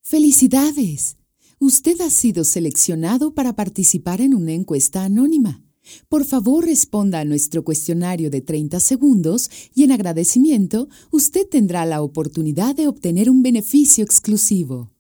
¡Felicidades! Usted ha sido seleccionado para participar en una encuesta anónima. Por favor, responda a nuestro cuestionario de 30 segundos y en agradecimiento, usted tendrá la oportunidad de obtener un beneficio exclusivo.